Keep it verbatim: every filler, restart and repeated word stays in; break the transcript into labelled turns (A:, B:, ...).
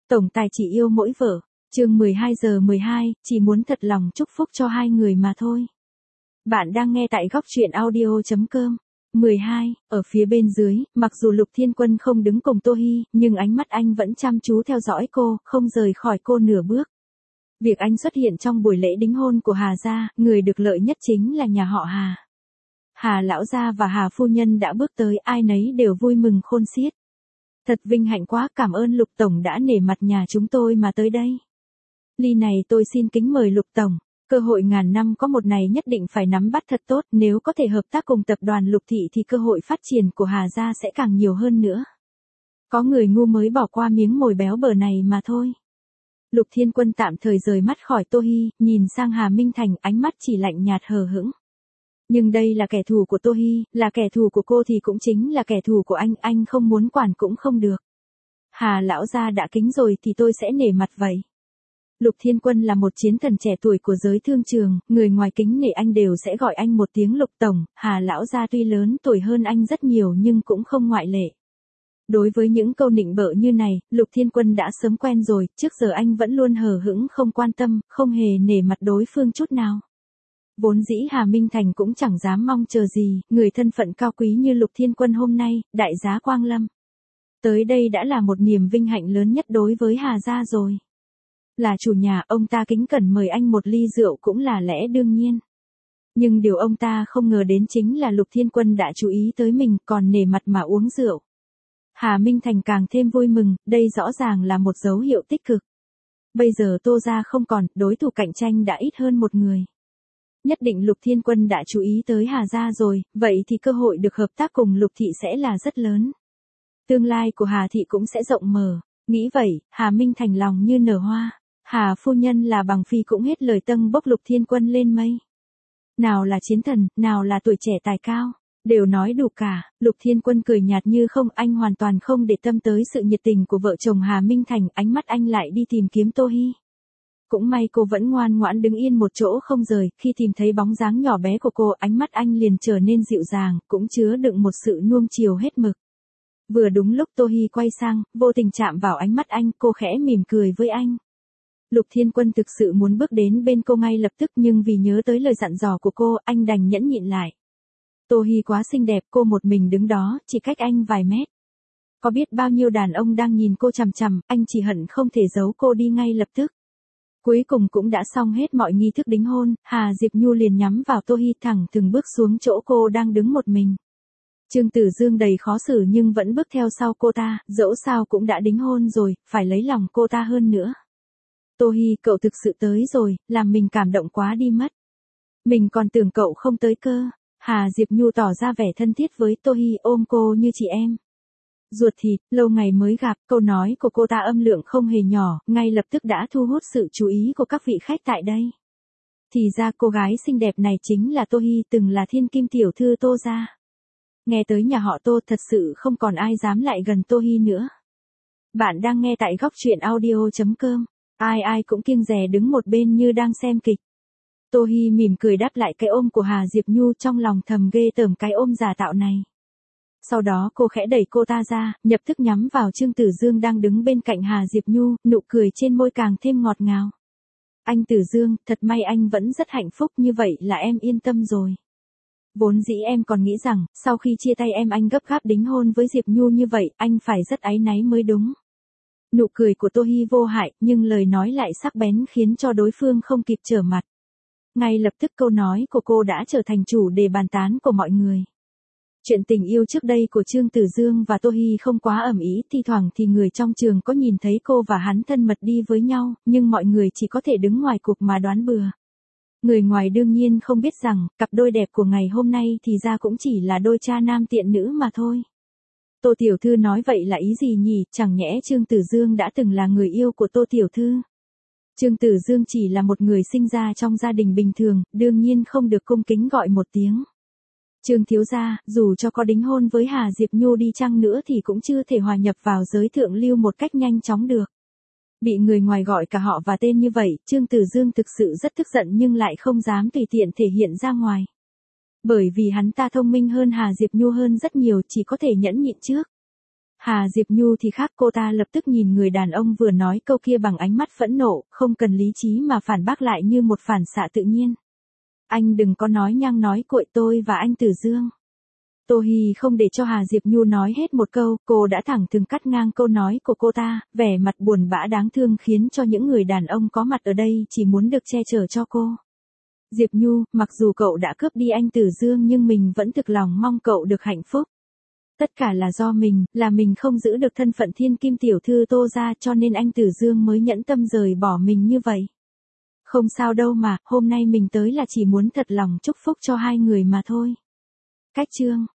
A: Tổng tài chỉ yêu mỗi vợ. Chương mười hai giờ mười hai, chỉ muốn thật lòng chúc phúc cho hai người mà thôi. Bạn đang nghe tại góc truyện audio chấm com. mười hai, ở phía bên dưới, mặc dù Lục Thiên Quân không đứng cùng Tô Hi, nhưng ánh mắt anh vẫn chăm chú theo dõi cô, không rời khỏi cô nửa bước. Việc anh xuất hiện trong buổi lễ đính hôn của Hà gia, người được lợi nhất chính là nhà họ Hà. Hà lão gia và Hà phu nhân đã bước tới, ai nấy đều vui mừng khôn xiết. Thật vinh hạnh quá, cảm ơn Lục Tổng đã nể mặt nhà chúng tôi mà tới đây. Ly này tôi xin kính mời Lục Tổng, cơ hội ngàn năm có một này nhất định phải nắm bắt thật tốt, nếu có thể hợp tác cùng tập đoàn Lục Thị thì cơ hội phát triển của Hà gia sẽ càng nhiều hơn nữa. Có người ngu mới bỏ qua miếng mồi béo bở này mà thôi. Lục Thiên Quân tạm thời rời mắt khỏi Tô Hi, nhìn sang Hà Minh Thành, ánh mắt chỉ lạnh nhạt hờ hững. Nhưng đây là kẻ thù của Tô Hi, là kẻ thù của cô thì cũng chính là kẻ thù của anh, anh không muốn quản cũng không được. Hà lão gia đã kính rồi thì tôi sẽ nể mặt vậy. Lục Thiên Quân là một chiến thần trẻ tuổi của giới thương trường, người ngoài kính nể anh đều sẽ gọi anh một tiếng Lục Tổng, Hà lão gia tuy lớn tuổi hơn anh rất nhiều nhưng cũng không ngoại lệ. Đối với những câu nịnh bợ như này, Lục Thiên Quân đã sớm quen rồi, trước giờ anh vẫn luôn hờ hững không quan tâm, không hề nể mặt đối phương chút nào. Vốn dĩ Hà Minh Thành cũng chẳng dám mong chờ gì, người thân phận cao quý như Lục Thiên Quân hôm nay, đại giá Quang Lâm. Tới đây đã là một niềm vinh hạnh lớn nhất đối với Hà gia rồi. Là chủ nhà, ông ta kính cẩn mời anh một ly rượu cũng là lẽ đương nhiên. Nhưng điều ông ta không ngờ đến chính là Lục Thiên Quân đã chú ý tới mình, còn nể mặt mà uống rượu. Hà Minh Thành càng thêm vui mừng, đây rõ ràng là một dấu hiệu tích cực. Bây giờ Tô gia không còn, đối thủ cạnh tranh đã ít hơn một người. Nhất định Lục Thiên Quân đã chú ý tới Hà gia rồi, vậy thì cơ hội được hợp tác cùng Lục Thị sẽ là rất lớn. Tương lai của Hà Thị cũng sẽ rộng mở. Nghĩ vậy, Hà Minh Thành lòng như nở hoa. Hà phu nhân là bằng phi cũng hết lời tâng bốc Lục Thiên Quân lên mây. Nào là chiến thần, nào là tuổi trẻ tài cao, đều nói đủ cả. Lục Thiên Quân cười nhạt như không, anh hoàn toàn không để tâm tới sự nhiệt tình của vợ chồng Hà Minh Thành, ánh mắt anh lại đi tìm kiếm Tô Hi. Cũng may cô vẫn ngoan ngoãn đứng yên một chỗ không rời, khi tìm thấy bóng dáng nhỏ bé của cô, ánh mắt anh liền trở nên dịu dàng, cũng chứa đựng một sự nuông chiều hết mực. Vừa đúng lúc Tô Hi quay sang, vô tình chạm vào ánh mắt anh, cô khẽ mỉm cười với anh. Lục Thiên Quân thực sự muốn bước đến bên cô ngay lập tức nhưng vì nhớ tới lời dặn dò của cô, anh đành nhẫn nhịn lại. Tô Hi quá xinh đẹp, cô một mình đứng đó, chỉ cách anh vài mét. Có biết bao nhiêu đàn ông đang nhìn cô chằm chằm, anh chỉ hận không thể giấu cô đi ngay lập tức. Cuối cùng cũng đã xong hết mọi nghi thức đính hôn, Hà Diệp Nhu liền nhắm vào Tô Hi thẳng từng bước xuống chỗ cô đang đứng một mình. Trương Tử Dương đầy khó xử nhưng vẫn bước theo sau cô ta, dẫu sao cũng đã đính hôn rồi, phải lấy lòng cô ta hơn nữa. Tô Hi, cậu thực sự tới rồi, làm mình cảm động quá đi mất. Mình còn tưởng cậu không tới cơ. Hà Diệp Nhu tỏ ra vẻ thân thiết với Tô Hi, ôm cô như chị em. Ruột thịt, lâu ngày mới gặp, câu nói của cô ta âm lượng không hề nhỏ, ngay lập tức đã thu hút sự chú ý của các vị khách tại đây. Thì ra cô gái xinh đẹp này chính là Tô Hi, từng là thiên kim tiểu thư Tô gia. Nghe tới nhà họ Tô thật sự không còn ai dám lại gần Tô Hi nữa. Bạn đang nghe tại góc truyện audio chấm com. Ai ai cũng kiêng dè đứng một bên như đang xem kịch. Tô Hi mỉm cười đáp lại cái ôm của Hà Diệp Nhu, trong lòng thầm ghê tởm cái ôm giả tạo này. Sau đó cô khẽ đẩy cô ta ra, nhập thức nhắm vào Trương Tử Dương đang đứng bên cạnh Hà Diệp Nhu, nụ cười trên môi càng thêm ngọt ngào. Anh Tử Dương, thật may anh vẫn rất hạnh phúc, như vậy là em yên tâm rồi. Vốn dĩ em còn nghĩ rằng, sau khi chia tay em anh gấp gáp đính hôn với Diệp Nhu như vậy, anh phải rất áy náy mới đúng. Nụ cười của Tô Hi vô hại, nhưng lời nói lại sắc bén khiến cho đối phương không kịp trở mặt. Ngay lập tức câu nói của cô đã trở thành chủ đề bàn tán của mọi người. Chuyện tình yêu trước đây của Trương Tử Dương và Tô Hi không quá ầm ĩ, thi thoảng thì người trong trường có nhìn thấy cô và hắn thân mật đi với nhau, nhưng mọi người chỉ có thể đứng ngoài cuộc mà đoán bừa. Người ngoài đương nhiên không biết rằng, cặp đôi đẹp của ngày hôm nay thì ra cũng chỉ là đôi cha nam tiện nữ mà thôi. Tô Tiểu Thư nói vậy là ý gì nhỉ, chẳng nhẽ Trương Tử Dương đã từng là người yêu của Tô Tiểu Thư? Trương Tử Dương chỉ là một người sinh ra trong gia đình bình thường, đương nhiên không được cung kính gọi một tiếng Trương thiếu gia, dù cho có đính hôn với Hà Diệp Nhu đi chăng nữa thì cũng chưa thể hòa nhập vào giới thượng lưu một cách nhanh chóng được. Bị người ngoài gọi cả họ và tên như vậy, Trương Tử Dương thực sự rất tức giận nhưng lại không dám tùy tiện thể hiện ra ngoài. Bởi vì hắn ta thông minh hơn Hà Diệp Nhu hơn rất nhiều, chỉ có thể nhẫn nhịn trước. Hà Diệp Nhu thì khác, cô ta lập tức nhìn người đàn ông vừa nói câu kia bằng ánh mắt phẫn nộ, không cần lý trí mà phản bác lại như một phản xạ tự nhiên. Anh đừng có nói nhăng nói cuội tôi và anh Tử Dương. Tô Hi không để cho Hà Diệp Nhu nói hết một câu, cô đã thẳng thừng cắt ngang câu nói của cô ta, vẻ mặt buồn bã đáng thương khiến cho những người đàn ông có mặt ở đây chỉ muốn được che chở cho cô. Diệp Nhu, mặc dù cậu đã cướp đi anh Tử Dương nhưng mình vẫn thực lòng mong cậu được hạnh phúc. Tất cả là do mình, là mình không giữ được thân phận thiên kim tiểu thư Tô gia cho nên anh Tử Dương mới nhẫn tâm rời bỏ mình như vậy. Không sao đâu mà, hôm nay mình tới là chỉ muốn thật lòng chúc phúc cho hai người mà thôi. Cách chương